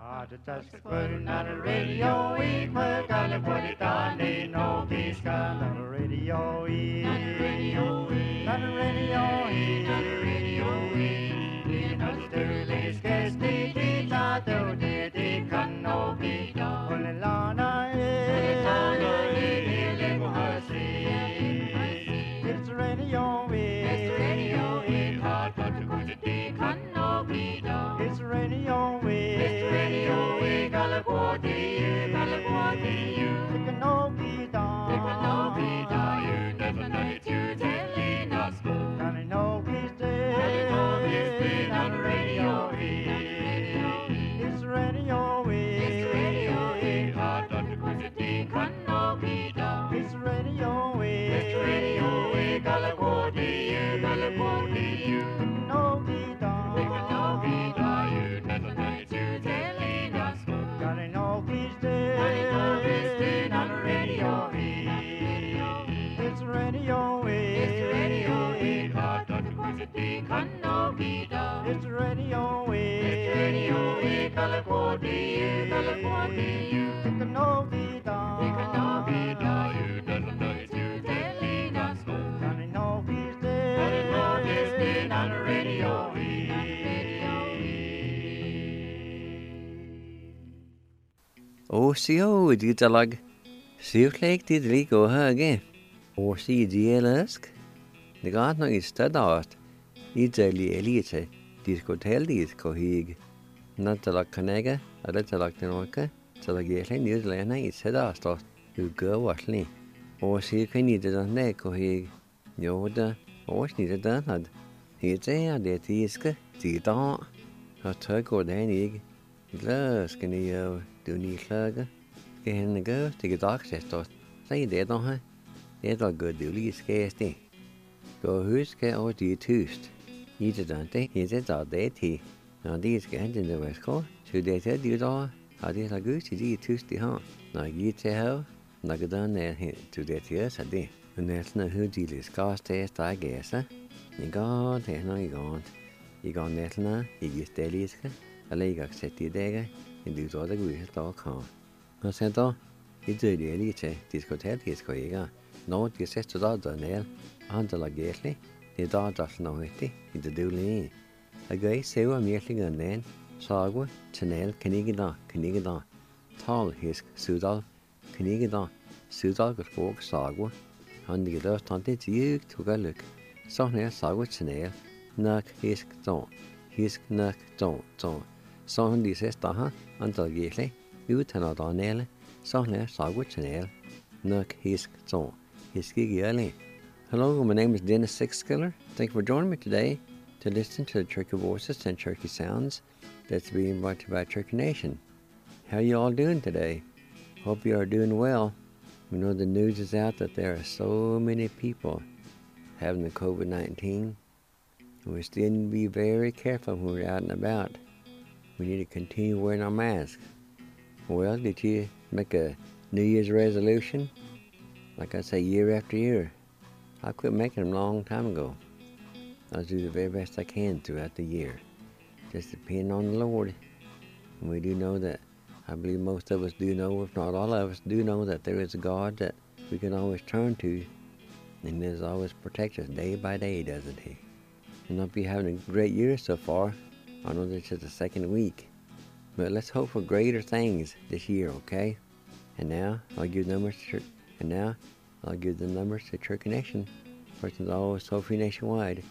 Just putting on the radio, we gotta put it on the no peace, on the radio, on the radio, on the radio, on the radio, you know the Sterling Sketch, the Tato, the Canopi, on the Lana, it's the radio, it's the radio, hot to go to the Canopi, it's the radio, it's the radio, California, California, the Canopi, you never know it, you telling us, Johnny Novi's dead, on the radio, it's the radio, it's the radio, hot to go to the Canopi, it's the radio, it's the radio, California, California, the Canopi, you never know it, you telling us, Johnny Novi's dead, on the radio, it's the radio, it's the radio, hot to go to the Canopi, it's the radio, it's the radio, California, California, the Canopi, you never know it, you telling us, Johnny Novi's dead, on the radio. Osio ditalag siutlek didli go hage. Osi dielask. The god no is stadast. Ideli elite diskotel dis kohig. Natalag kanega, adatalag tenoka, talagele newslana is sedastos. You go watli. Osi kanida ne kohig. Yoda, os nida danad. Hite adetiska, tita. A tug or denig. Glaskenio. Doen die slagen. Geen de geur tegen de access tot. Zeg je dat nog hè? Het al goed doe je skeest. Go huis ke o die tuist. Niet dan te. Je zit al dat hier. Nou die is geënt in de Westcoast. Zo dat het die daar. Had je al goed die tuist die hand. Nou je te hou. Nou gedaan nee to dat je is dat. En net nou hoe die is kast is daar gessen. Je gaat het nou je gaat. Je gaat net nou je stel is ke. Alleen ik zet die dingen. In du tar det gode dag kan. Og så da, I døde elite, diskotek koiga. Nå de sette da ned, handla gætli. Det da nå hetti, I det dule. Jeg ser mærkelig den, sago, channel kanigda. Tal hisk sudal, kanigda. Sudal gspok sago. Han de løst han det juk togaluk. Så ned sago channel, nak hisk ton. Hisk nak ton. Så han de siste ha, antal gætli. Utan at anele, så ned sago channel. Nuk hisk ton. Hiskigeli. Hello, my name is Dennis Sixskiller. Thank you for joining me today to listen to the Turkey Voices and Turkey Sounds that's being brought to you by Turkey Nation. How you all doing today? Hope you are doing well. We know the news is out that there are so many people having the COVID-19. We still need to be very careful when we're out and about. We need to continue wearing our masks. Well, did you make a New Year's resolution? Like I say, year after year. I quit making them a long time ago. I'll do the very best I can throughout the year. Just depend on the Lord. And we do know that, I believe most of us do know, if not all of us do know that there is a God that we can always turn to. And He always protects us day by day, doesn't He? And I'll be having a great year so far. I know this is the second week. But let's hope for greater things this year, okay? And now, I'll give the numbers to Turkey Nation. First is always toll free nationwide.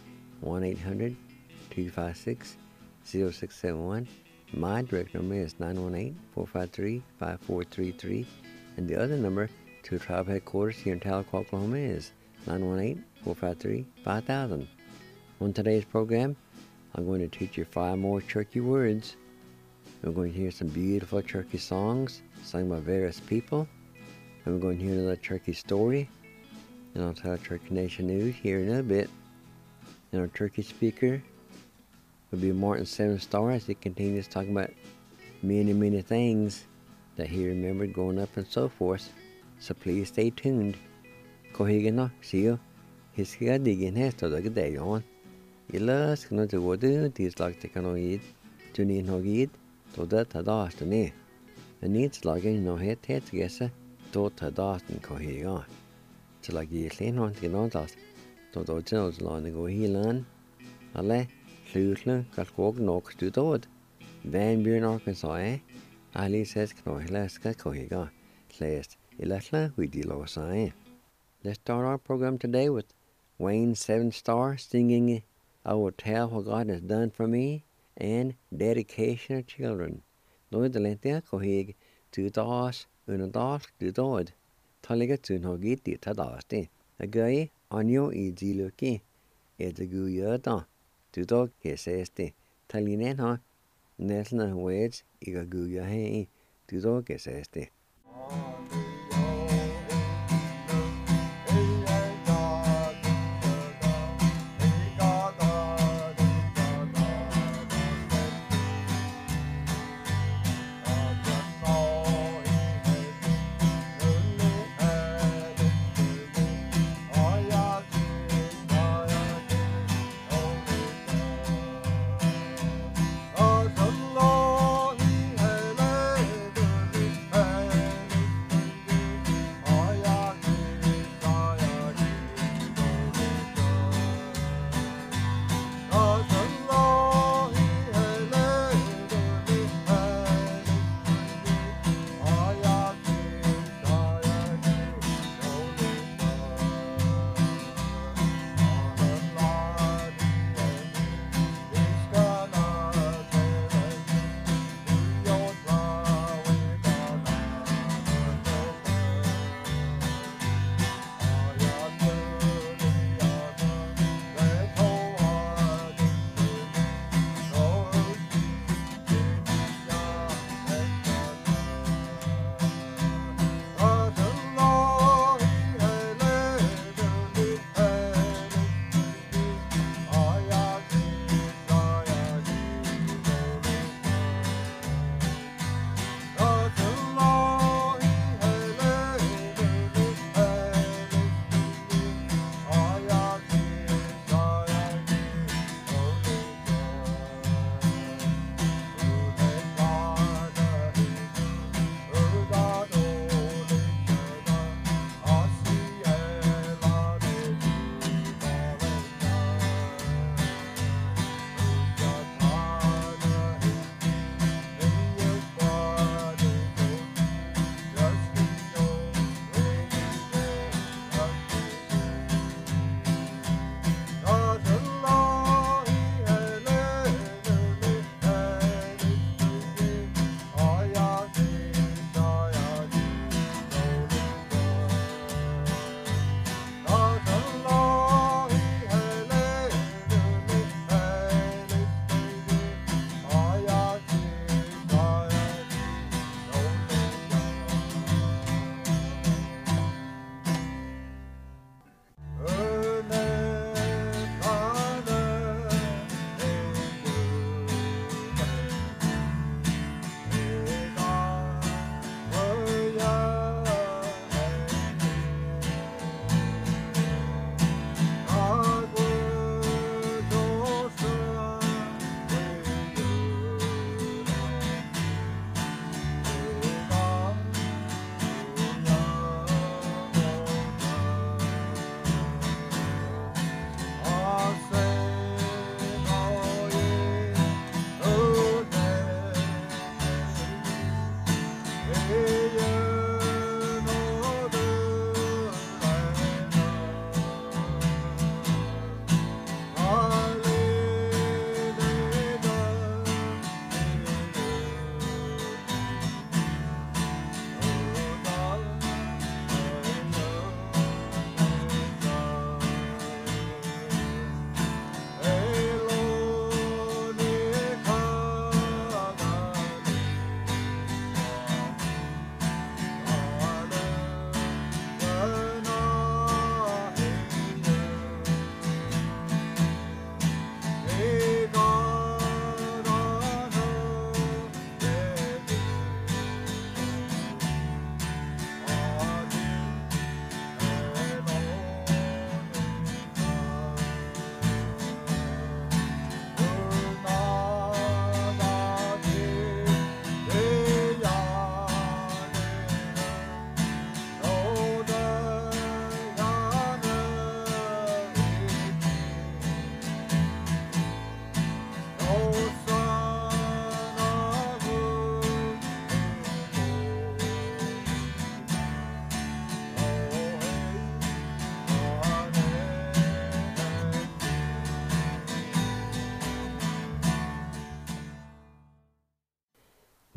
1-800-256-0671. My direct number is 918-453-5433. And the other number to tribe headquarters here in Tahlequah, Oklahoma is 918-453-5000. On today's program, I'm going to teach you 5 more Cherokee words. We're going to hear some beautiful Cherokee songs sung by various people. And we're going to hear another Cherokee story. And I'll tell Turkey Nation News here in a bit. And our Turkey speaker will be Martin Seven Star as he continues talking about many, many things that he remembered growing up and so forth. So please stay tuned. Kohigana, see you. Hiskiga digin hesto the day on. Ilas, no to wadu, these like the canoid, Tunin Hogid, to that a dastani. And needs logging no head gessa, to ta dastan cohiga. Till I get lean on the notas, to the channels long go healan. Ale, Lusle, Kalkog Nox to Dodd. Van Buren, Arkansas, Ali says Knohilaska Cohiga. Last, Elatla, we deal sign. Let's start our program today with Wayne 7-Star singing I Will Tell What God Has Done For Me and Dedication of Children. Lord the Lentia Cohig to Das, Unadas to Dodd. Taliga to Nogiti Tadasti. A guy on your easy looking. It's a good year. Tu dog ke seste talinen ha nesna wage iga guya he tu dog ke seste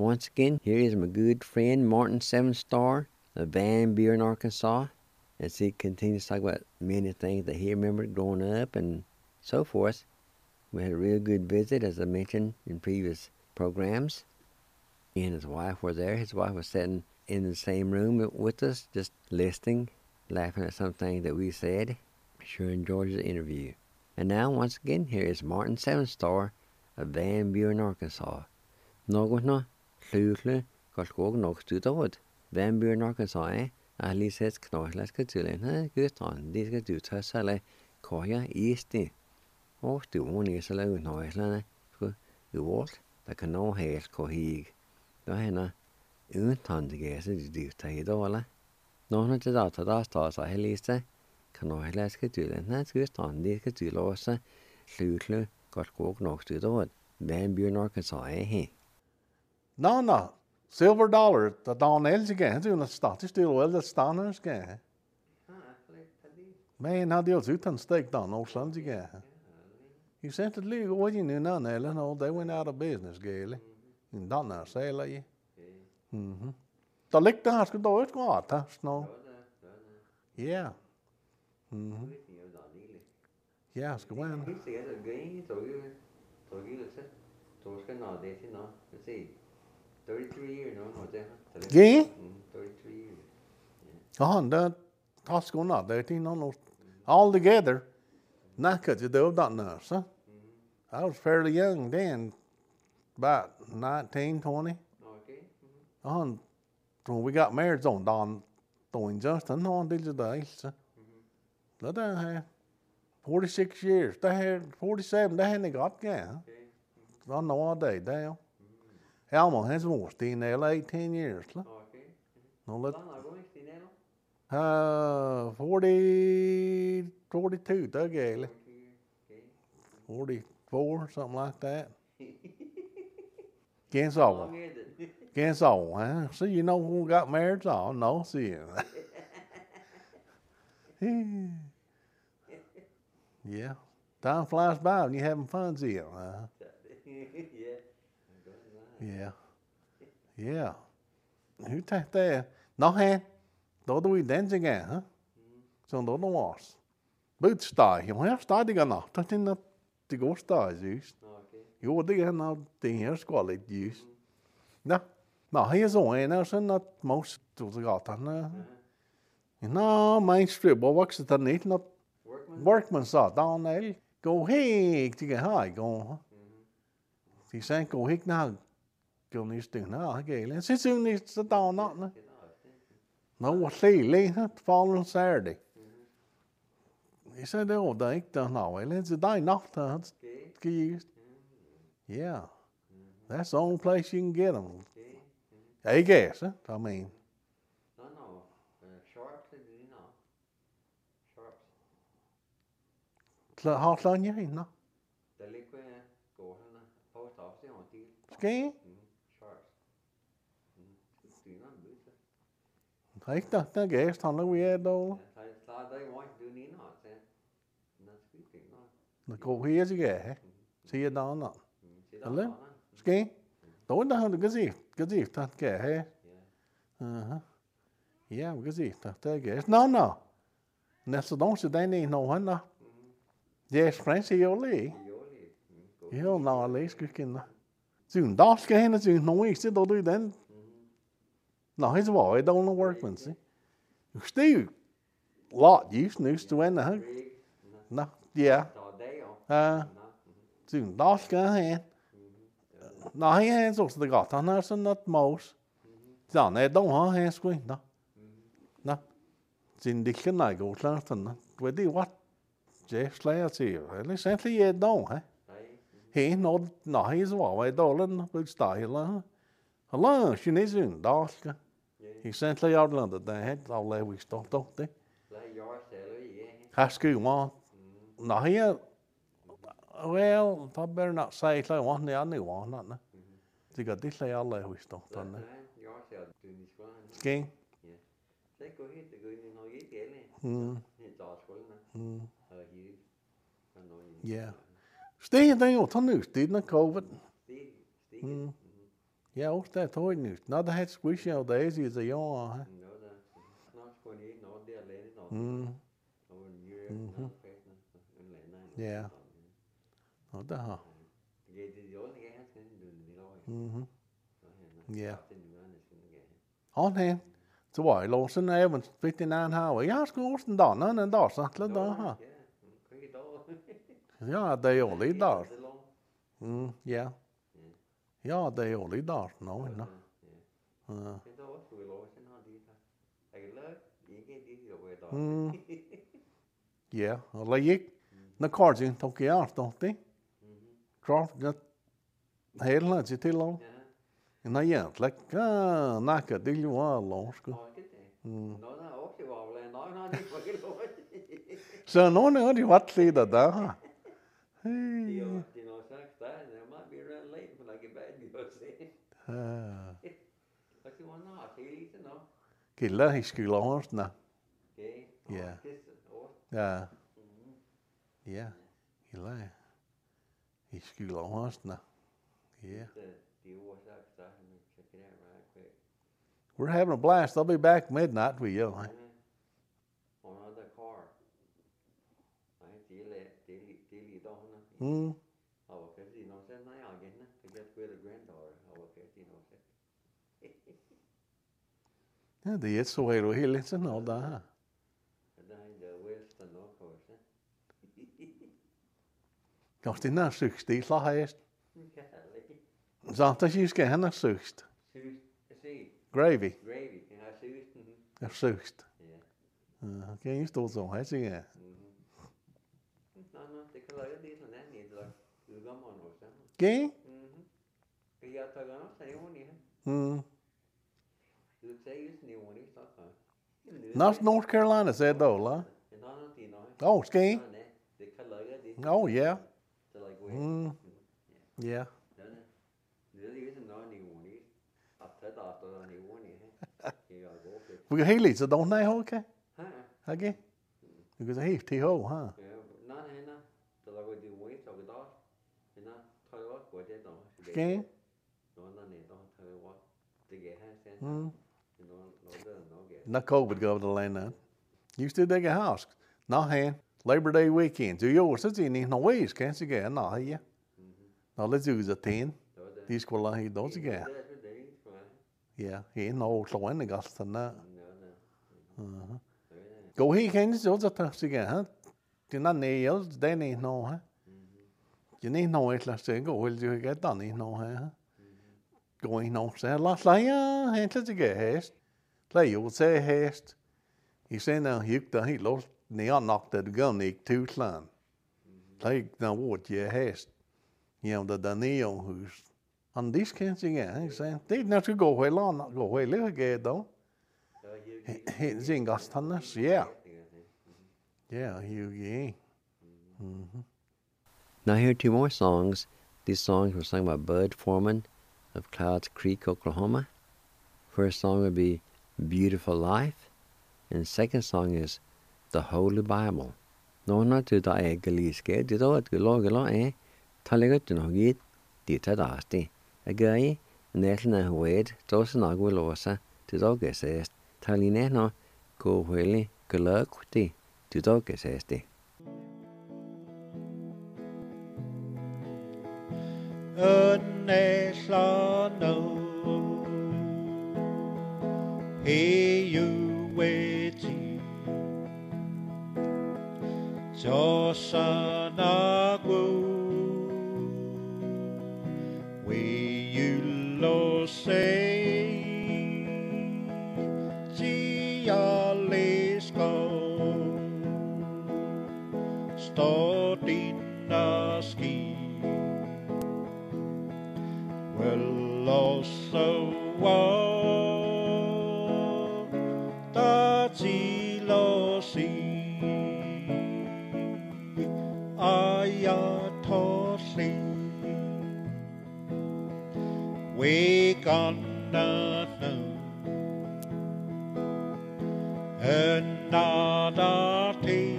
Once again, here is my good friend Martin Seven Star of Van Buren, Arkansas, as he continues to talk about many things that he remembered growing up and so forth. We had a real good visit, as I mentioned in previous programs. He and his wife were there. His wife was sitting in the same room with us, just listening, laughing at some things that we said. Sure enjoyed the interview. And now, once again, here is Martin Seven Star of Van Buren, Arkansas. Nógutna, hlúhlu, galskóg nógstúdavod. Van Buren, Arkansas, Alices knoihlas katulin, gutton, these get do tussale, koya, easty. Oh, do one is a low noislane, the walt, that can no hair kohig. Diana, unton the gas is due to it all. No, not the data that stars are heliste, knoihlas katulin, that's gutton, these get do losa, hlúhlu, galskóg nógstúdavod. Van Buren, Arkansas, No. Silver dollar, the Don Elsigan, du na stat, still well the stanners gan. Man, how deals utan steak down no sons again. You sent it legal, what you knew none, Ellen, oh, they went out of business, Gaily. In Donna, say, like, the lick the house could do it, go out, no. Yeah. Yeah, it's going. He said again, so you listen. So it's not this, you know. Let's see. 33 years, no, there. Yeah? 33 years. Oh, that house going out, 13, no. All together, not cut you do that nurse, huh? I was fairly young then, about 19, 20. Okay. Oh, when we got married on Don doing Justin, no, did you days? Let that have 46 years. They had 47, they hadn't got again. I know all day, Dale. Elmo has more, staying there 18 years. Okay. No, let 42, Gaily. 44, something like that. Guess all. Guess all, huh? See, you know who got married? Oh, no, see. Yeah. Time flies by when you're having fun, see. Yeah. Who take there? No hand. Då do we dance again, huh? Så då was. But style, you have started again. That in the go style just. You would again now the here squalid use. No. No, here's one now, not most to the gatan. No, Main Street, but what's it need not workman saw down there. Go hey to get high, go. He sang go hick now. Go needs to now again. Let's see soon needs to down not. No, what say, late following Saturday. He said, oh, they don't know. Let's die not to use. Yeah. That's the only place you can get them. I guess, huh? I mean. No. Sharps, do you know? Sharps. Hot on you, no? The liquid go in the post office on the Ski? Sharps. Do you know? Thấy ta ghé thằng nó quê đâu. Nó cô hía chứ ghé. Xí đó nọ. Đấy. Ski? Tối đó hơn cái gì ta ghé. Yeah, cái gì ta ghé. No. Nessa don't se đây nè no hả. Yes, Francis Yoli. Yo no lấy cái kinh đó. Dùn đó cái nó dùn nói chứ đâu đôi đến. No, his boy don't know workman, see. Still, lot used news to win the hug. No, yeah. Soon, das guy. No, he has also the got on us and not most. Down there, don't have hands screen, no. Sin the can I go to where do what? Jeff Slayer, see you. At least, simply, you don't, eh? He no, he's all dollar, but style. Hello, she needs in Daska. He sent lay out under the head, all there we stopped, don't they? Ask you one. No, here, well, I better not say it like one, the other one, not no. They got this lay all there we stopped on there. Ski? Yeah. Stay in there, what news, didn't COVID? Ja, også der tog nu. Nå, der havde squish jo days i det år. Nå, der snart skulle jeg ikke nå det alene. Og en jøg, en lander. Ja. Nå, der har. Det er jo ikke han skal Ja. Han her. Så var jeg låsen af, men fik den anden her. Jeg skulle også en dag, en dag, så til der her. Ja, det er jo lidt der. Ja. Ja, det er jo lidt der. Nå, nå. Ja, og lad ikke. Når kortingen tog jeg også, dog det. Klart, jeg hele til til lov. Nå, ja, slik, nakke, det jo var lov, sgu. Så nogen er de ret lidt der. Killa hiskilla horsna. Ja. Ja. Ja. Killa hiskilla horsna. Yeah. We're having a blast. I'll be back midnight with you. Ja, det er så helt helt sådan noget der. Kanske det är sjukt, det är häst. Så att det ska han är sjukt. Gravy. Det är sjukt. Ja, kan ju stå så här sig. Okej. North Carolina said though, la. Oh, ski. Oh, yeah. Yeah. We got Haley, so don't they, okay? Okay. Because I have T-Ho, huh? Okay. Not COVID go to land now. You still dig a house. No hand. Labor Day weekend. Do you always see no ways, can't you get? No, yeah. No, let's do the 10. These will he does again. Yeah, he ain't no so in the gust than that. Go he can just also touch again, huh? Do not nails, they need no, huh? You need no it last say go will you get done, you know, huh? Going no say last like hand to get haste. Play you would say haste. He say now he lost neon knocked at the gun ik two clan. Like now what you haste. You know the Neo who's on this can't again. He saying they not to go away long, not go away little again though. He's in Gastanas, yeah. Yeah, yeah. Now here are two more songs. These songs were sung by Bud Foreman of Clouds Creek, Oklahoma. First song would be Beautiful Life, and the second song is The Holy Bible. No, not to the Egaliske, did all the log, Talagot to no git, did a dasti. A guy, National Wade, Dawson Aguilosa, to dog assessed, Talineno, go whaley, Gulurquity, to dog assessed. National, hey, you waiting. Josanagu, we you lo say, Gialisco, Stodinaski, well also Tajilosi. Ayatosi, we gonna know another day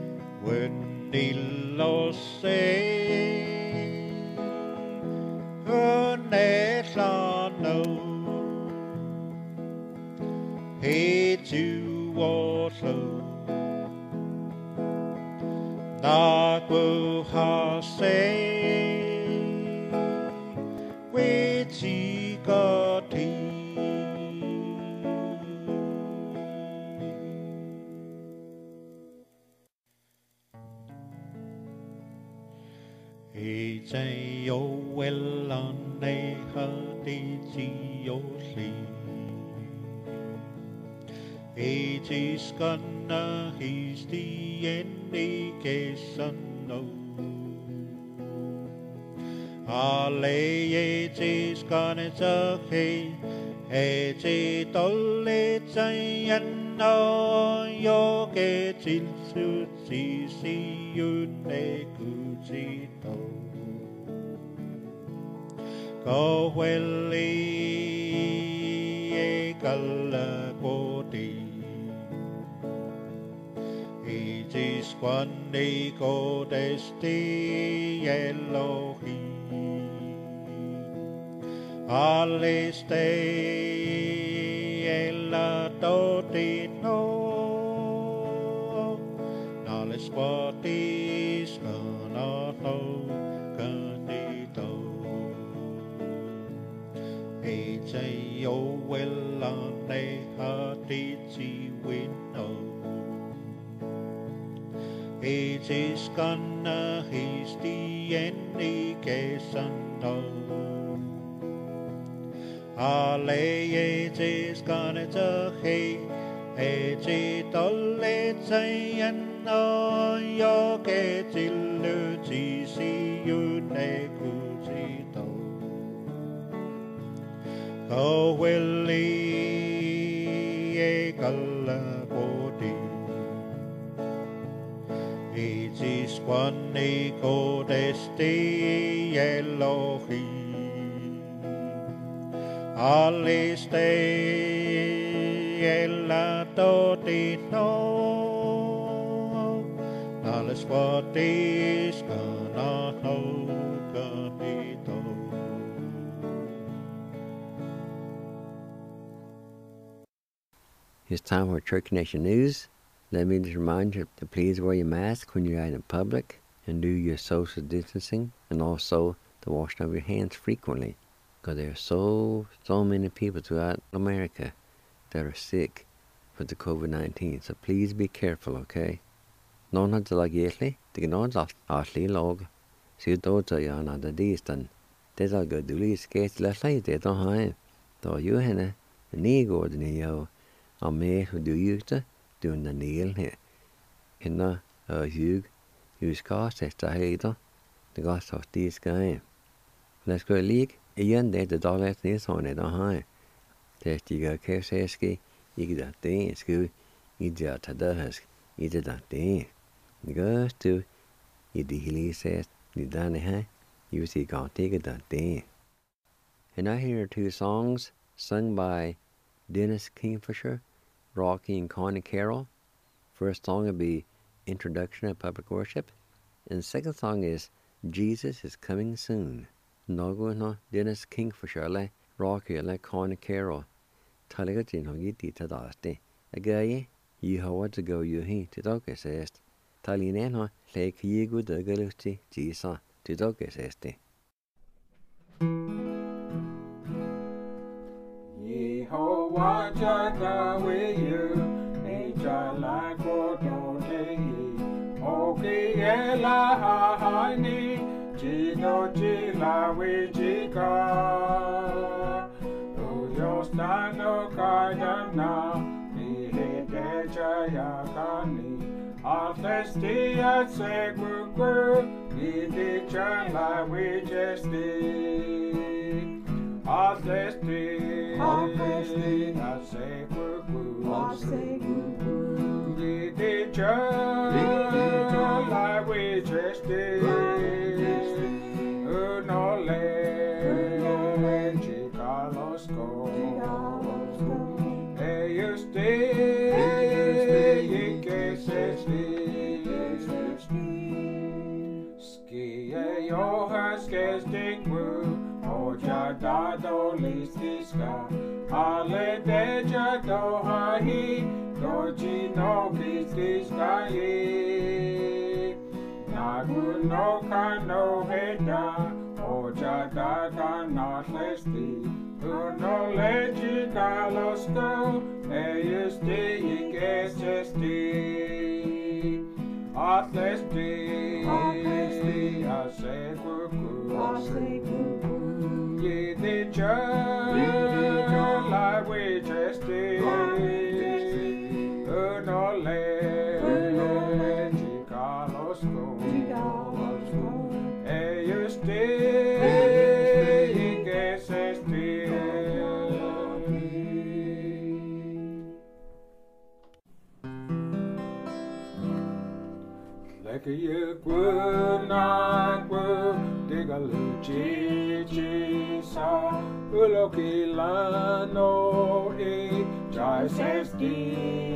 when the lost say 不好谁为几个题。一阵有为了内河的自由力。It is gonna he's the indication no. It is gonna say it is only giant no yo ke til su si you ne ku ji to. Go well e kala ko di. It is one day go desti Elohim. Alle stay ella doti no. Alle spot is gonna know candido. It's a yo well on a hearty window. It is gonna he's the indication of. It is gonna say it is only giant no yo ke til ti si you ne ku ji to. Go will e kala body. It is one day go desti Elohim. Alle stay ella doti no. Alle spot is gonna know candido. It's time for Church Nation News. Let me just remind you to please wear your mask when you're out in public and do your social distancing, and also to wash your hands frequently, because there are so many people throughout America that are sick with the COVID-19. So please be careful, okay? Någon hade lag egentligen, det är någon asli lag. Så då tar jag när det distan. Det är god du skate läsa det då här. Då ju henne ni går den jag och med hur du gjorde du den nil här. Henne hug ju ska sätta hejda. Det går så det ska. Let's go league. Igen det är dåligt ni så det då här. Det stiger KSSG i det det ska i det där här i det där det. Det går du i det hela sätt ni där här. You see God take it that day. And I hear two songs sung by Dennis Kingfisher, Rocky and Connie Carroll. First song will be Introduction of Public Worship. And the second song is Jesus is Coming Soon. Nogo no Dennis Kingfisher, Rocky, Connie Carroll. Taligatin hogiti tadaste. Agaye, you how what to go you he to dog assist. Talineno, like ye good the galusti, Jesus. To dog este. Yehovah Jireh with you, nature like Odonei, Oki Elahani, Jino Jila Wijika, Uyostano Kayana, Nihide Jayakani, Altesti at Segugu. Idi chala wijesti, Altesti, Asekuku, Idi chala wijesti, Unole, Chicalosko, Eyusti, Ikesesti. Gesting mu, oja dado listiska, ale deja dohahi, doji no listiska ye. Na Nagu no ka no heda, o jada da na lesti. Uno leji galosko, ejusti igesti. Atlesti, asekuku. Ye the judge, like we just did. Uno leji galosko, ejusti igesti. Like you would not would dig a luci sa uloki lano e jai sesti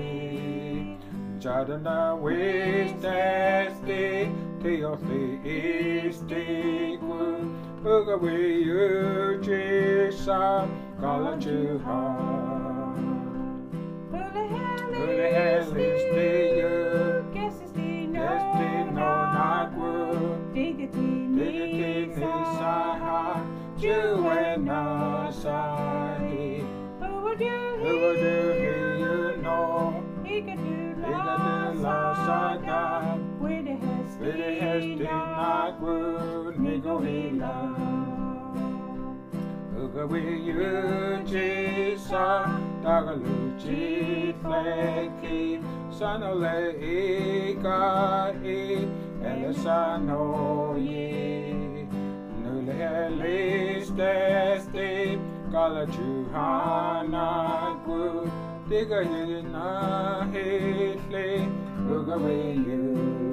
jadana west esti teothi isti uga we you sa kala juha ule helisti you Diggity saha, juena sahi. Who would you know? He could do la saga. With a hasty not wood, nigo hila. Uga we you jisa, dagaluchi fleki, sanole ika e. Elisano ye, nule helistesti, kala juhana gu, diga yina hitle, uga we you.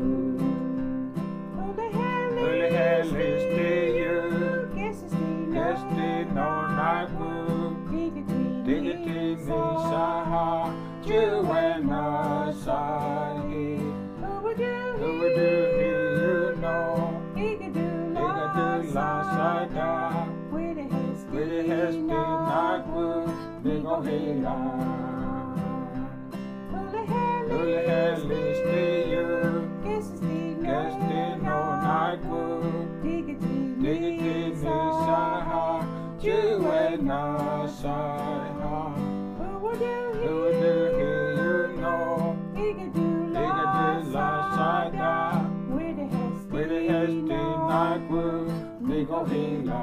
Nule helisti you, gesti no nagu, digiti nisaha, juena sahi. Who would do you know? He could do la saga. With a hasty not wood, big o hila. Ule helisti you, gesti no night wood. Digiti nisaha, juena saha. Who would do you know? He could do la saga. With a hasty night wood, big o hila.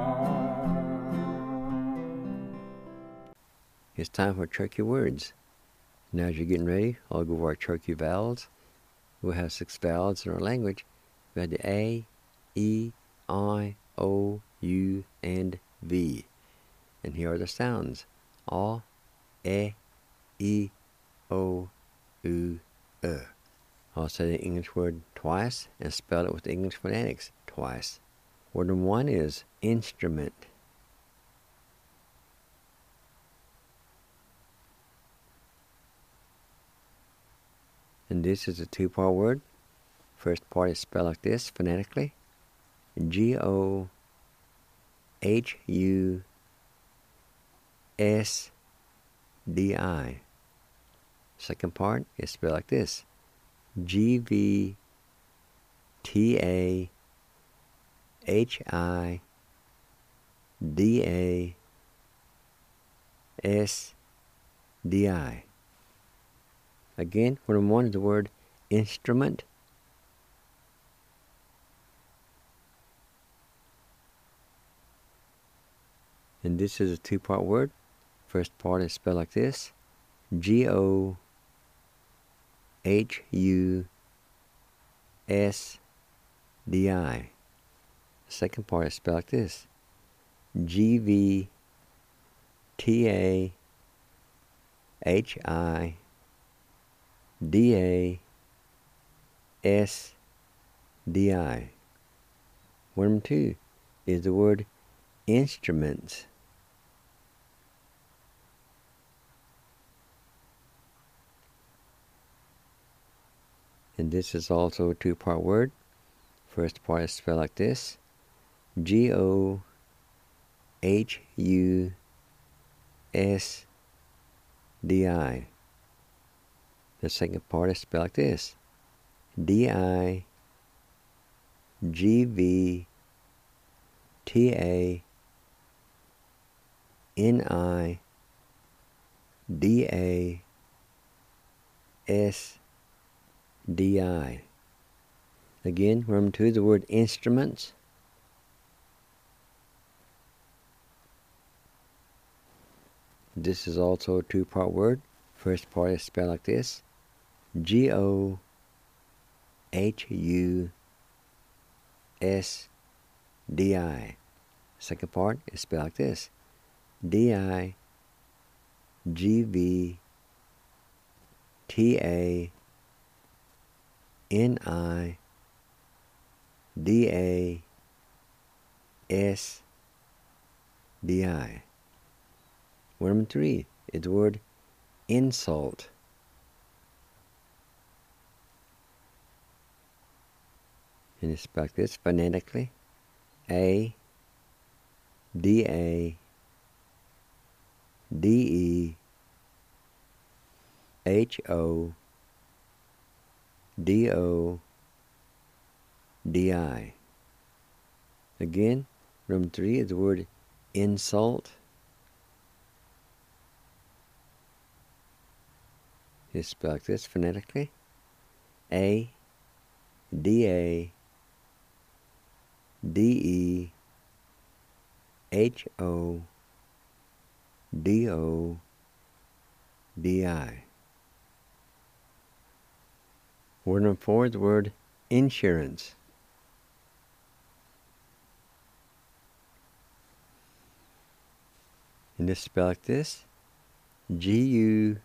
It's time for turkey words. Now as you're getting ready, I'll go over our turkey vowels. We'll have 6 vowels in our language. We have the A, E, I, O, U, and V. And here are the sounds. A, E, O, U, I'll say the English word twice and spell it with the English phonetics twice. Word number 1 is instrument. And this is a 2-part word. First part is spelled like this phonetically. G-O-H-U-S-D-I. Second part is spelled like this. G-V-T-A-H-I-D-A-S-D-I. Again, word number 1 is the word instrument. And this is a 2-part word. First part is spelled like this. G-O-H-U-S-D-I. The second part is spelled like this. G-V-T-A-H-I-D-A-S-D-I. Word number 2 is the word instruments. And this is also a 2-part word. First part is spelled like this. G-O-H-U-S-D-I. The second part is spelled like this. D-I-S-D-I. GVTANIDAS. Again, remember too, the word instruments. This is also a two-part word. First part is spelled like this: GOHUSDI. Second part is spelled like this: DIGVTANIDAS. Word number 3 is the word insult. And it's spelled like this phonetically: ADADEHODODI. Again, number 3 is the word insult. It's spelled like this phonetically: ADADEHODODI. Word number 4 is the word insurance. And it's spelled like this: GUDALVDO.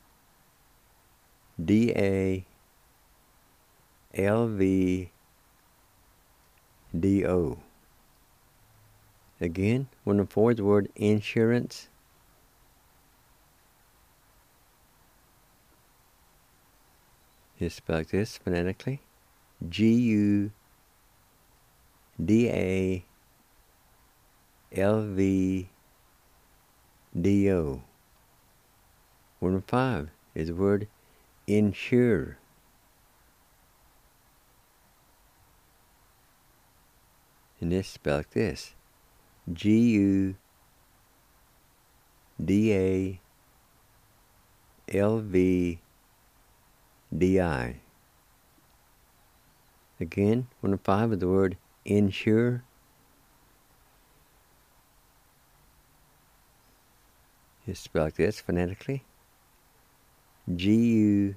Again, word number 4 is the word insurance. It's spelled like this phonetically: GUDALVDO. Word number 5 is the word insure. And it's spelled like this: GUDALVDI. Again, word number 5 is the word insure. It's spelled like this phonetically: GUDALVDI.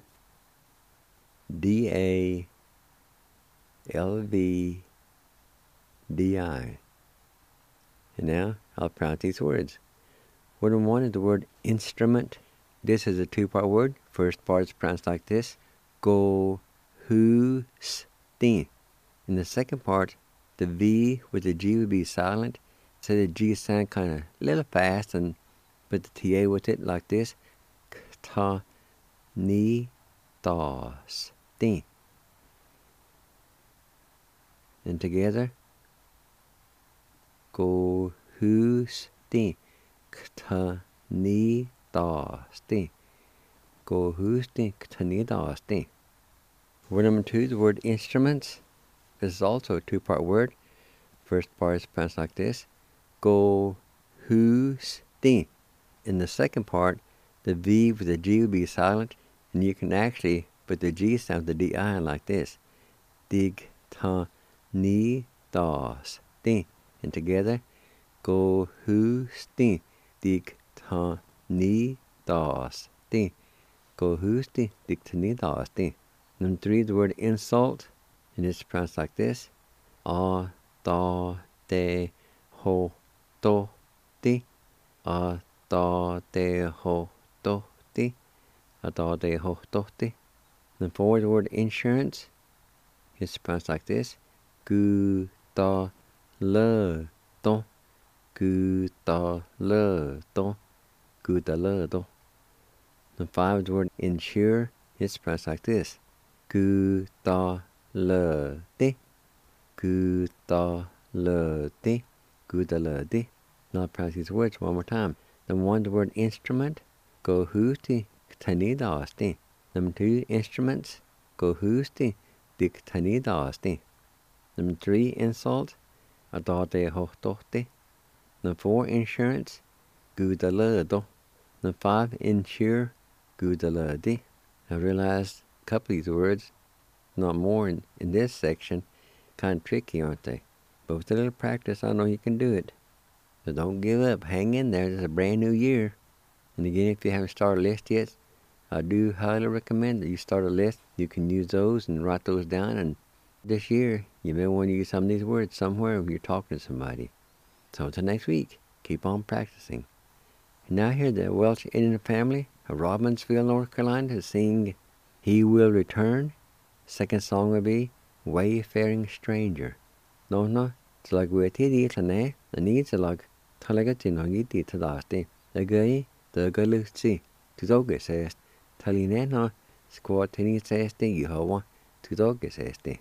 And now I'll pronounce these words. Word number 1 is the word instrument. This is a two-part word. First part is pronounced like this: GOHUSDI. In the second part, the V with the G would be silent. So the G sound kind of a little fast, and put the TA with it like this: KTANIDAS. And together: GOHUSDI. KTANIDAS. GOHUSDI. KTANIDAS. Word number 2, the word instruments. This is also a two-part word. First part is pronounced like this: GOHUSDI. In the second part, the V with the G will be silent, and you can actually put the G sound with the DI like this: DIGTANIDAS. And together: GOHUSDI. DIGTANIDAS. GOHUSDI. DIGTANIDAS. Number 3, the word insult, and it's pronounced like this: ADADEHODODI. ADADEHODODI. ADADEHODODI. Number 4, the word insurance. It's pronounced like this: GUDALEDO. GUDALEDO. GUDALEDO. Number 5, the word insure. It's pronounced like this: GUDALEDI. GUDALEDI. GUDALEDI. Now I'll pronounce these words one more time. Number 1, the word instrument: GOHUSDI. Number 2, instruments: GOHUSDI. Number 3, insult, adade hochtochte. Number 4, insurance, gudalado. Number 5, insure, gudaladi. I realized a couple of these words, not more in this section, kind of tricky, aren't they? But with a little practice, I know you can do it. So don't give up. Hang in there. It's a brand new year. And again, if you haven't started a list yet, I do highly recommend that you start a list. You can use those and write those down. And this year, you may want to use some of these words somewhere when you're talking to somebody. So until next week, keep on practicing. And now here the Welsh Indian family of Robbinsville, North Carolina, to sing He Will Return. Second song will be Wayfaring Stranger. No, it's like we're TD Tane, and it's like Talagatin to Tadasti. The guy, the Galusi, to Doga says, Talinena, squad Tini says the Yehovah, to Doga says the.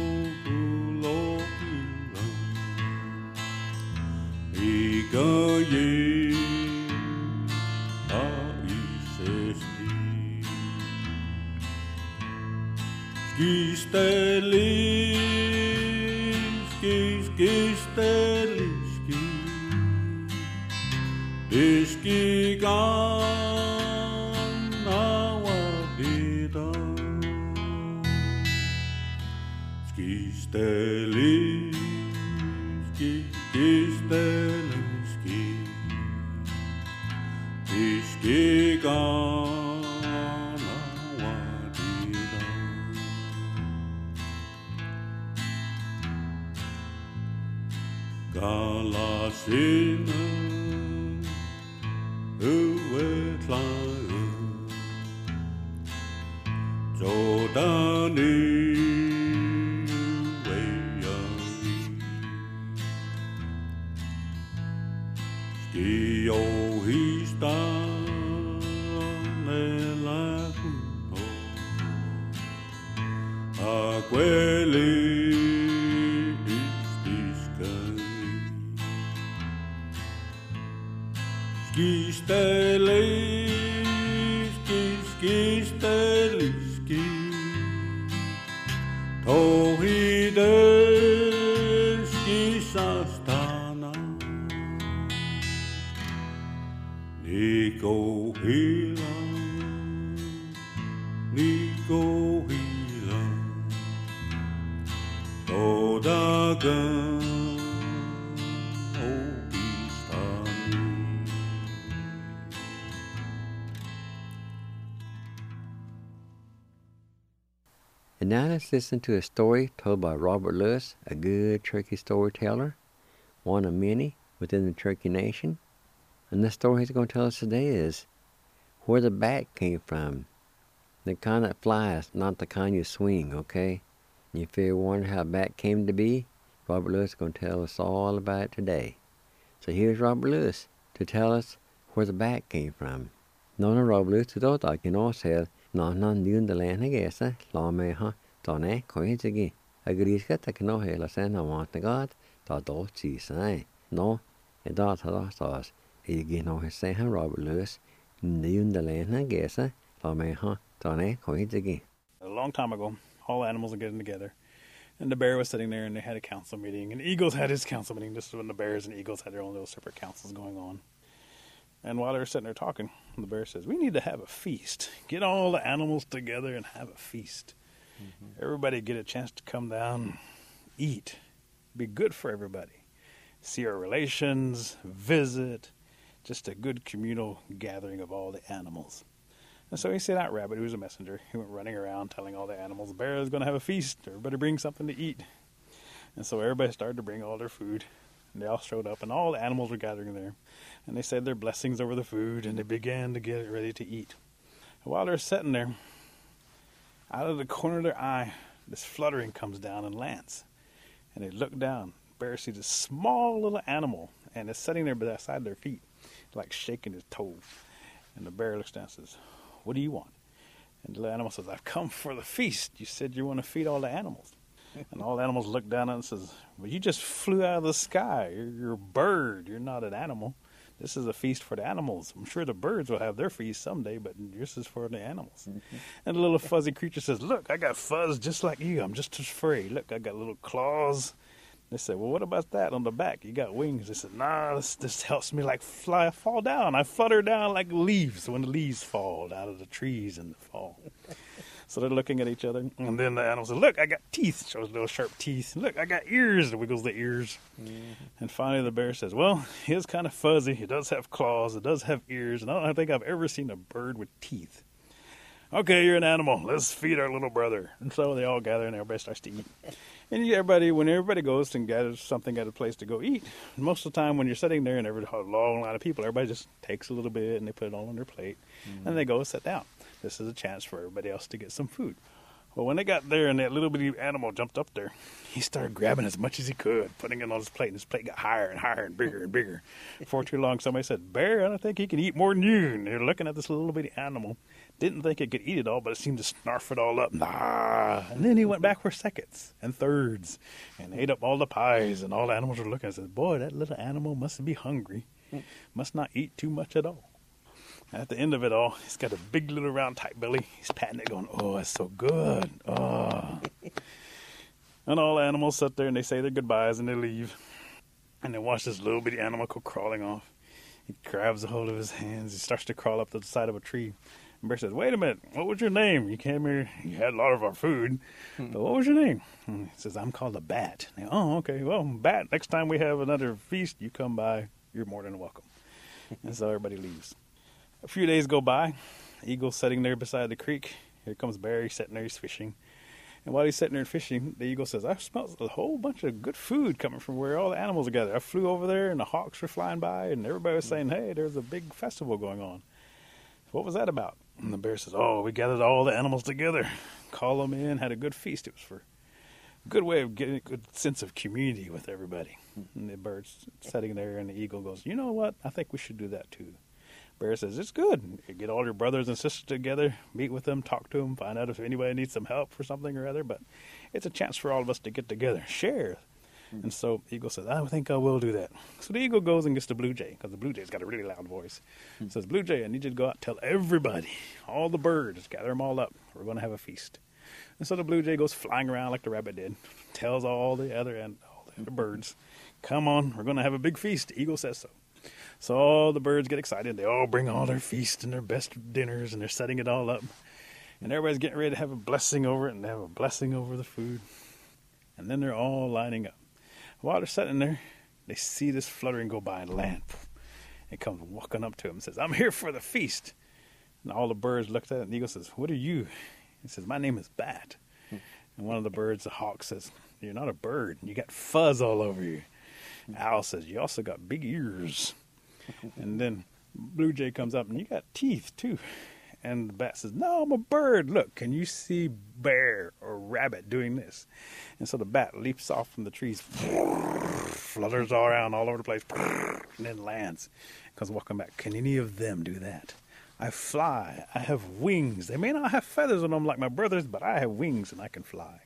Go Ski steady, ski, ski steady, ski. Ski gone, awadida. Ski steady, ski, ski steady, ski. Ski gone, awadida. Galasina, uetlaya, Jordani, ueyari, Skio hista, nelakuno, Aqueli, ski steli, ski, ski steli, ski. Tohide, ski sastana. Niko hila, Niko hila. Todagan. And now let's listen to a story told by Robert Lewis, a good Cherokee storyteller, one of many within the Cherokee Nation. And the story he's going to tell us today is where the bat came from. The kind that flies, not the kind you swing, okay? And if you're wondering how a bat came to be, Robert Lewis is going to tell us all about it today. So here's Robert Lewis to tell us where the bat came from. No, Robert Lewis, to those that can all say, no, dune the land against it, law may ha, don't coins again. A grisket that can all hail us and I want the God, that those cheese, no, and that us. You know his saying, Robert Lewis, dune the land against it, law may ha, don't coins again. A long time ago, all animals were getting together, and the bear was sitting there, and they had a council meeting, and the eagles had his council meeting. This is when the bears and eagles had their own little separate councils going on. And while they were sitting there talking, the bear says, we need to have a feast. Get all the animals together and have a feast. Mm-hmm. Everybody get a chance to come down, eat. Be good for everybody. See our relations, visit. Just a good communal gathering of all the animals. And so he sent out Rabbit, who was a messenger. He went running around telling all the animals, the bear is going to have a feast. Everybody bring something to eat. And so everybody started to bring all their food. And they all showed up, and all the animals were gathering there. And they said their blessings over the food, and they began to get ready to eat. And while they're sitting there, out of the corner of their eye, this fluttering comes down and lands. And they look down. The bear sees a small little animal, and it's sitting there beside their feet, like shaking his toes. And the bear looks down and says, what do you want? And the little animal says, I've come for the feast. You said you want to feed all the animals. And all the animals look down and says, well, you just flew out of the sky. You're a bird. You're not an animal. This is a feast for the animals. I'm sure the birds will have their feast someday, but this is for the animals. Mm-hmm. And the little fuzzy creature says, look, I got fuzz just like you. I'm just as furry. Look, I got little claws. They said, well, what about that on the back? You got wings. They said, nah, this helps me like fall down. I flutter down like leaves when the leaves fall out of the trees in the fall. So they're looking at each other. And then the animal says, look, I got teeth. Shows little sharp teeth. Look, I got ears. It wiggles the ears. Mm-hmm. And finally the bear says, well, he is kind of fuzzy. He does have claws. It does have ears. And I don't think I've ever seen a bird with teeth. Okay, you're an animal. Let's feed our little brother. And so they all gather and everybody starts to eat. And when everybody goes and gathers something at a place to go eat, most of the time when you're sitting there and there's a long line of people, everybody just takes a little bit and they put it all on their plate. Mm-hmm. And they go sit down. This is a chance for everybody else to get some food. Well, when they got there and that little bitty animal jumped up there, he started grabbing as much as he could, putting it on his plate, and his plate got higher and higher and bigger and bigger. Before too long, somebody said, Bear, I don't think he can eat more than you. And they're looking at this little bitty animal. Didn't think it could eat it all, but it seemed to snarf it all up. Nah. And then he went back for seconds and thirds and ate up all the pies, and all the animals were looking and said, boy, that little animal must be hungry. Must not eat too much at all. At the end of it all, he's got a big little round tight belly. He's patting it going, oh, it's so good. Oh. And all the animals sit there and they say their goodbyes and they leave. And then watch this little bitty animal go crawling off. He grabs a hold of his hands. He starts to crawl up to the side of a tree. And Bear says, wait a minute, what was your name? You came here, you had a lot of our food. But what was your name? And he says, I'm called a bat. And oh, okay, well, Bat, next time we have another feast, you come by. You're more than welcome. And so everybody leaves. A few days go by. Eagle's sitting there beside the creek. Here comes Bear. He's sitting there. He's fishing. And while he's sitting there fishing, the eagle says, I smell a whole bunch of good food coming from where all the animals are gathered. I flew over there, and the hawks were flying by, and everybody was saying, hey, there's a big festival going on. What was that about? And the bear says, oh, we gathered all the animals together, called them in, had a good feast. It was for a good way of getting a good sense of community with everybody. And the bird's sitting there, and the eagle goes, you know what? I think we should do that too. Bear says, it's good. You get all your brothers and sisters together, meet with them, talk to them, find out if anybody needs some help for something or other. But it's a chance for all of us to get together, share. And so Eagle says, I think I will do that. So the eagle goes and gets the blue jay, because the blue jay's got a really loud voice. Says, Blue Jay, I need you to go out and tell everybody, all the birds, gather them all up. We're going to have a feast. And so the blue jay goes flying around like the rabbit did, tells all the other birds, come on, we're going to have a big feast. The eagle says so. So all the birds get excited. They all bring all their feast and their best dinners, and they're setting it all up. And everybody's getting ready to have a blessing over it, and they have a blessing over the food. And then they're all lining up. While they're sitting there, they see this fluttering go by and land. It comes walking up to him and says, I'm here for the feast. And all the birds looked at it, and the eagle says, what are you? He says, my name is Bat. And one of the birds, the hawk, says, you're not a bird. You got fuzz all over you. Owl says, you also got big ears. And then Blue Jay comes up, and you got teeth, too. And the bat says, no, I'm a bird. Look, can you see bear or rabbit doing this? And so the bat leaps off from the trees, flutters all around all over the place, and then lands. Comes walking back. Can any of them do that? I fly. I have wings. They may not have feathers on them like my brothers, but I have wings, and I can fly.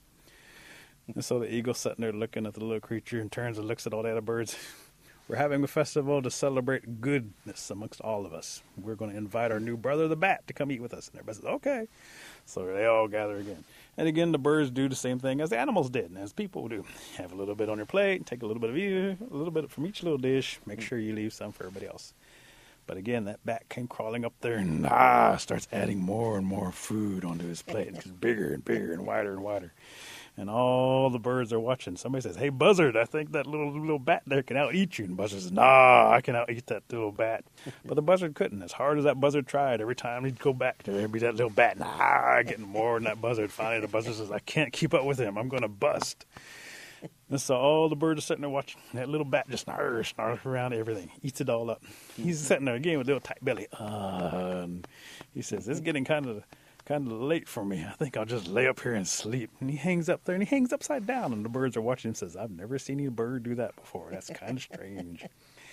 And so the eagle's sitting there looking at the little creature and turns and looks at all the other birds. We're having a festival to celebrate goodness amongst all of us. We're going to invite our new brother, the bat, to come eat with us. And everybody says, okay. So they all gather again. And again, the birds do the same thing as the animals did and as people do. Have a little bit on your plate, take a little bit of you, a little bit from each little dish. Make sure you leave some for everybody else. But again, that bat came crawling up there and starts adding more and more food onto his plate. It gets bigger and bigger and wider and wider. And all the birds are watching. Somebody says, hey, Buzzard, I think that little bat there can out-eat you. And Buzzard says, nah, I can out-eat that little bat. But the Buzzard couldn't. As hard as that Buzzard tried, every time he'd go back, there'd be that little bat. Getting more than that Buzzard. Finally, the Buzzard says, I can't keep up with him. I'm going to bust. And so all the birds are sitting there watching. That little bat just snarls around everything. Eats it all up. He's sitting there again with a little tight belly. And he says, it's getting kind of late for me. I think I'll just lay up here and sleep. And he hangs up there, and he hangs upside down, and the birds are watching him and says, I've never seen any bird do that before. That's kind of strange.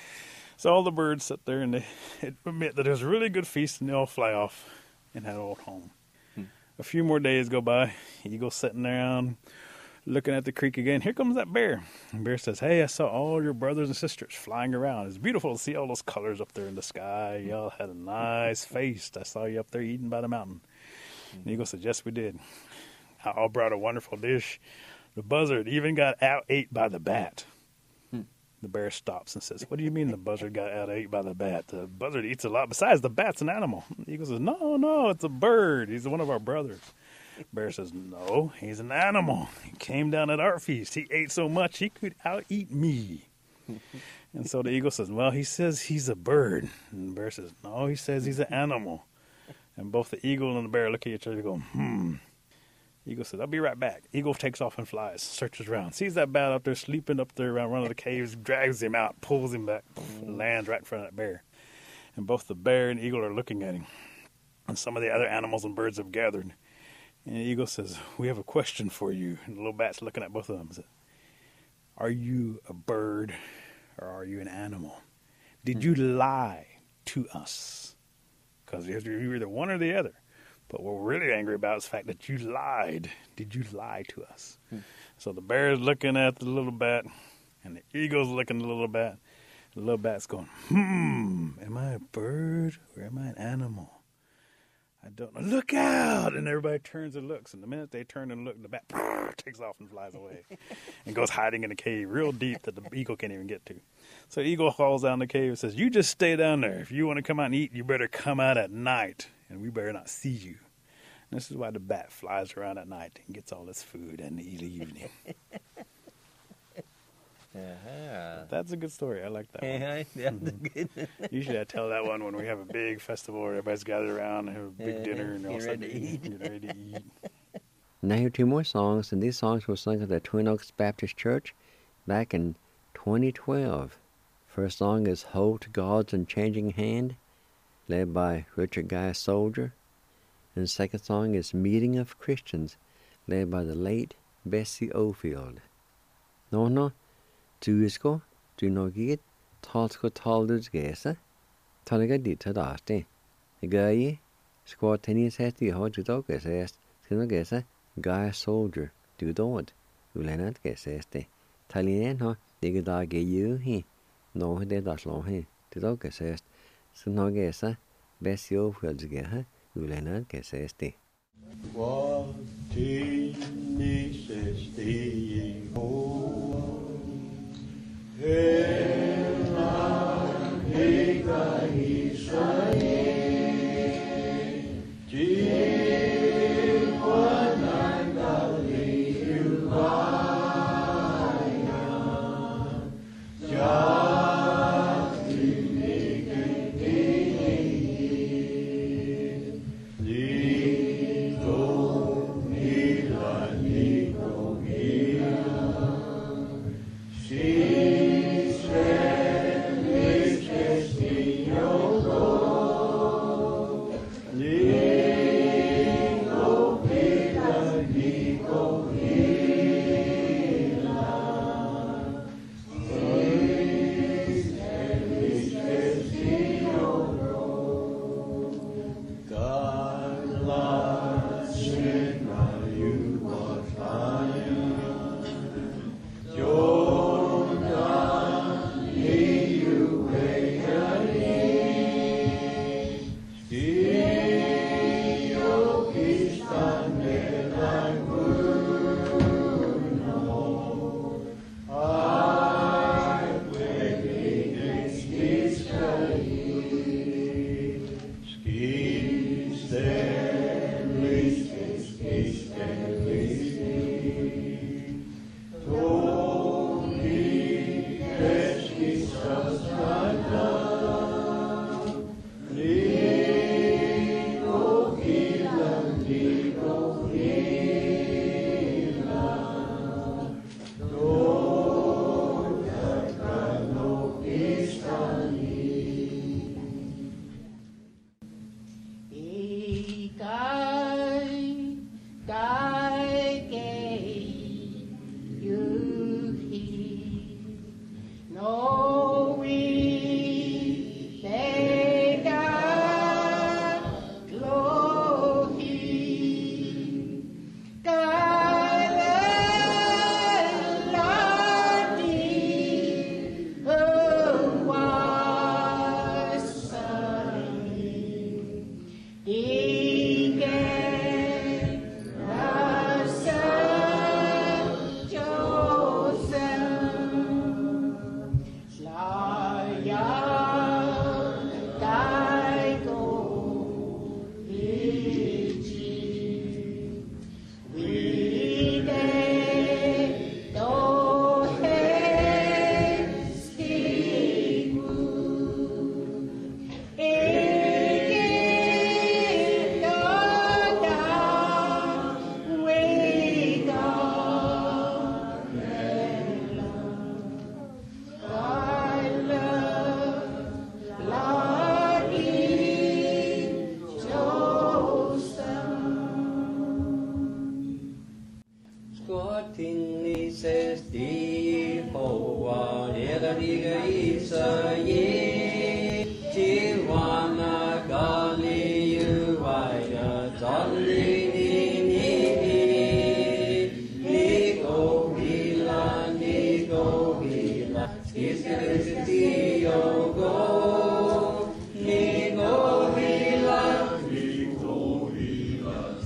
So all the birds sit there, and they admit that it was a really good feast, and they all fly off and head old home. A few more days go by. Eagle's sitting down, looking at the creek again. Here comes that bear. And bear says, hey, I saw all your brothers and sisters flying around. It's beautiful to see all those colors up there in the sky. Y'all had a nice feast. I saw you up there eating by the mountain. And the eagle said, yes, we did. I all brought a wonderful dish. The buzzard even got out-ate by the bat. The bear stops and says, what do you mean the buzzard got out-ate by the bat? The buzzard eats a lot. Besides, the bat's an animal. The eagle says, no, it's a bird. He's one of our brothers. The bear says, no, he's an animal. He came down at our feast. He ate so much he could out-eat me. And so the eagle says, well, he says he's a bird. And the bear says, no, he says he's an animal. And both the eagle and the bear look at each other and go, Eagle says, I'll be right back. Eagle takes off and flies, searches around, sees that bat up there, sleeping up there around one of the caves, drags him out, pulls him back, lands right in front of that bear. And both the bear and eagle are looking at him. And some of the other animals and birds have gathered. And the eagle says, we have a question for you. And the little bat's looking at both of them and says, are you a bird or are you an animal? Did you lie to us? Because you're either one or the other. But what we're really angry about is the fact that you lied. Did you lie to us? So the bear is looking at the little bat, and the eagle's looking at the little bat. The little bat's going, am I a bird or am I an animal? I don't know. Look out! And everybody turns and looks. And the minute they turn and look, the bat takes off and flies away and goes hiding in a cave real deep that the eagle can't even get to. So the eagle falls down the cave and says, you just stay down there. If you want to come out and eat, you better come out at night, and we better not see you. And this is why the bat flies around at night and gets all its food in the evening. That's a good story. I like that one. That's good. Usually I tell that one when we have a big festival where everybody's gathered around and have a big dinner and all Get ready to eat. Get ready to eat. Now here are two more songs, and these songs were sung at the Twin Oaks Baptist Church back in 2012. First song is Hold to God's Unchanging Hand, led by Richard Guy Soldier. And the second song is Meeting of Christians, led by the late Bessie Ofield. No, Tuisko, do no get, Talsko Taldus Gesa, Taliga Dita Dasti. The guy, Squad Tennis has the hot to dog as Sinogesa, Guy Soldier, do don't, Ulenat Geseste. Talian, the dog you he, no, they does long he, to dog as Sinogesa, Bessie Ofield Geha, Ulenat Geseste. What is the Is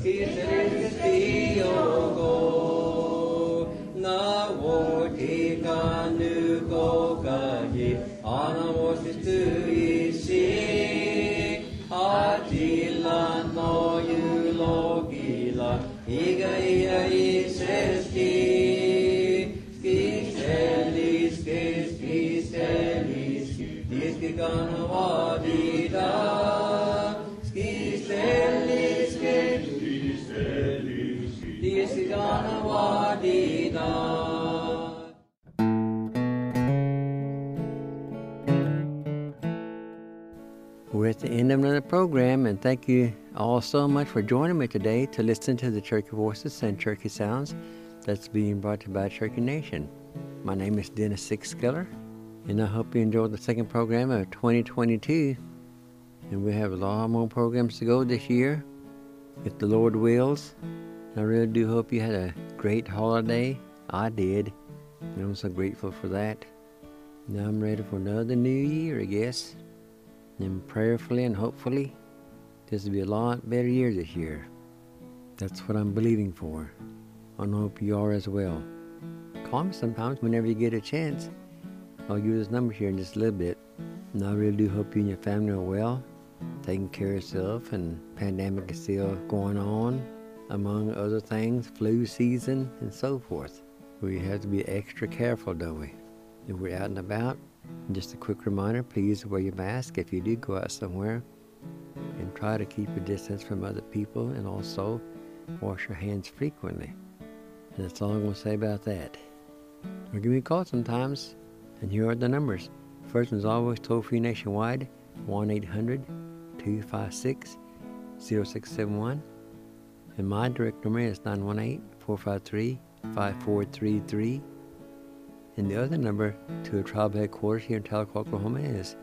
We're at the end of another program, and thank you all so much for joining me today to listen to the Cherokee Voices and Cherokee Sounds that's being brought to you by Cherokee Nation. My name is Dennis Sixskiller, and I hope you enjoyed the second program of 2022. And we have a lot more programs to go this year, if the Lord wills. I really do hope you had a great holiday. I did, and I'm so grateful for that. Now I'm ready for another new year, I guess. And prayerfully and hopefully, this will be a lot better year this year. That's what I'm believing for. And I hope you are as well. Call me sometimes whenever you get a chance. I'll use this number here in just a little bit. And I really do hope you and your family are well, taking care of yourself, and pandemic is still going on, among other things, flu season and so forth. We have to be extra careful, don't we? If we're out and about. And just a quick reminder, please wear your mask if you do go out somewhere, and try to keep a distance from other people, and also wash your hands frequently. And that's all I'm going to say about that. Or give me a call sometimes, and here are the numbers. First one's always toll-free nationwide, 1-800-256-0671. And my direct number is 918-453-5433. And the other number to a tribe headquarters here in Tahlequah, Oklahoma is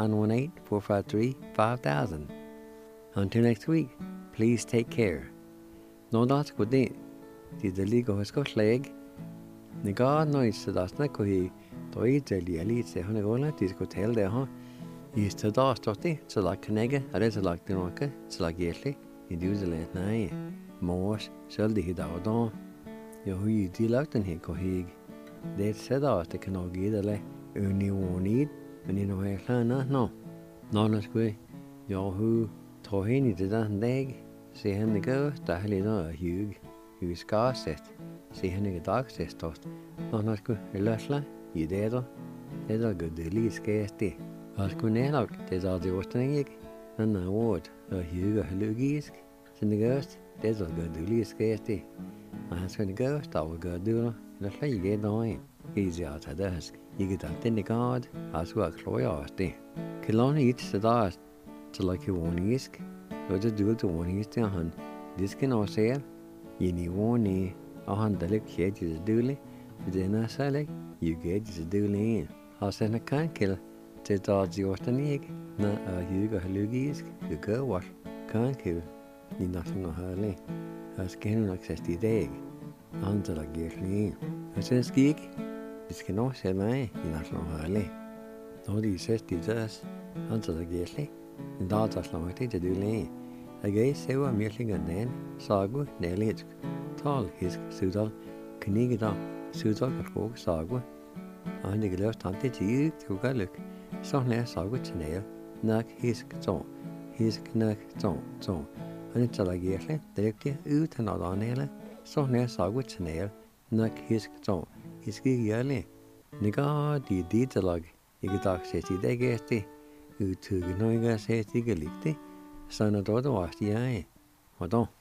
918-453-5000. Until next week, please take care. No that's good day. The Deligo has got leg. The God knows that's not going to eat the elite, say, Honagola, this could tell there, huh? He's to das, Dotty, so like Canega, I read like the Noka, so like Yetly, you do the late night. Morse, shall the hit out on. You who you deal out in here, Cohig. They said that they cannot get a only one need, and you know, I can't no. No, that's good. You who told him to that dag, see him to go, that he know a hug, who's scarce it. See him to dog says toast. No, that's good. A little, you dead, there's a good deal, scarce day. As good nail, there's all the Western egg, and a word, a hug, a lugisk, in the ghost, there's a good deal, scarce day. I was going to go, start with good deal. That's why you get on. Easy out of desk. You get out in the guard, as well as loyalty. Kilon eats the dust to like you won't isk. Or the dual to one east on. This can all say, you need one knee, a hundred kid is a dually. Within a sally, you get is a dually in. I'll send a can't kill. The dodge the Austin egg. Not a hugo halugisk. You go what? Can't kill. You nothing on hurley. As can access the egg. Until I get me. I said, Skik, this can all say my, you're not long early. No, he says, this until I get me. And that's long to do lay. I guess they were milking and then, Sagu, Nelly, tall, his Sudal, Knigida, Sudal, folk, Sagu. And the glass tante to you to go look. So now Sagu to nail, knock his zone, his knack zone. And until I get me, directly out and not on nail. Så när Sagu till nail, knock his zone, his gigally. Nigga, the detail, you talk says the gesti, you two noiga says the galicti, son of daughter was the eye. What don't?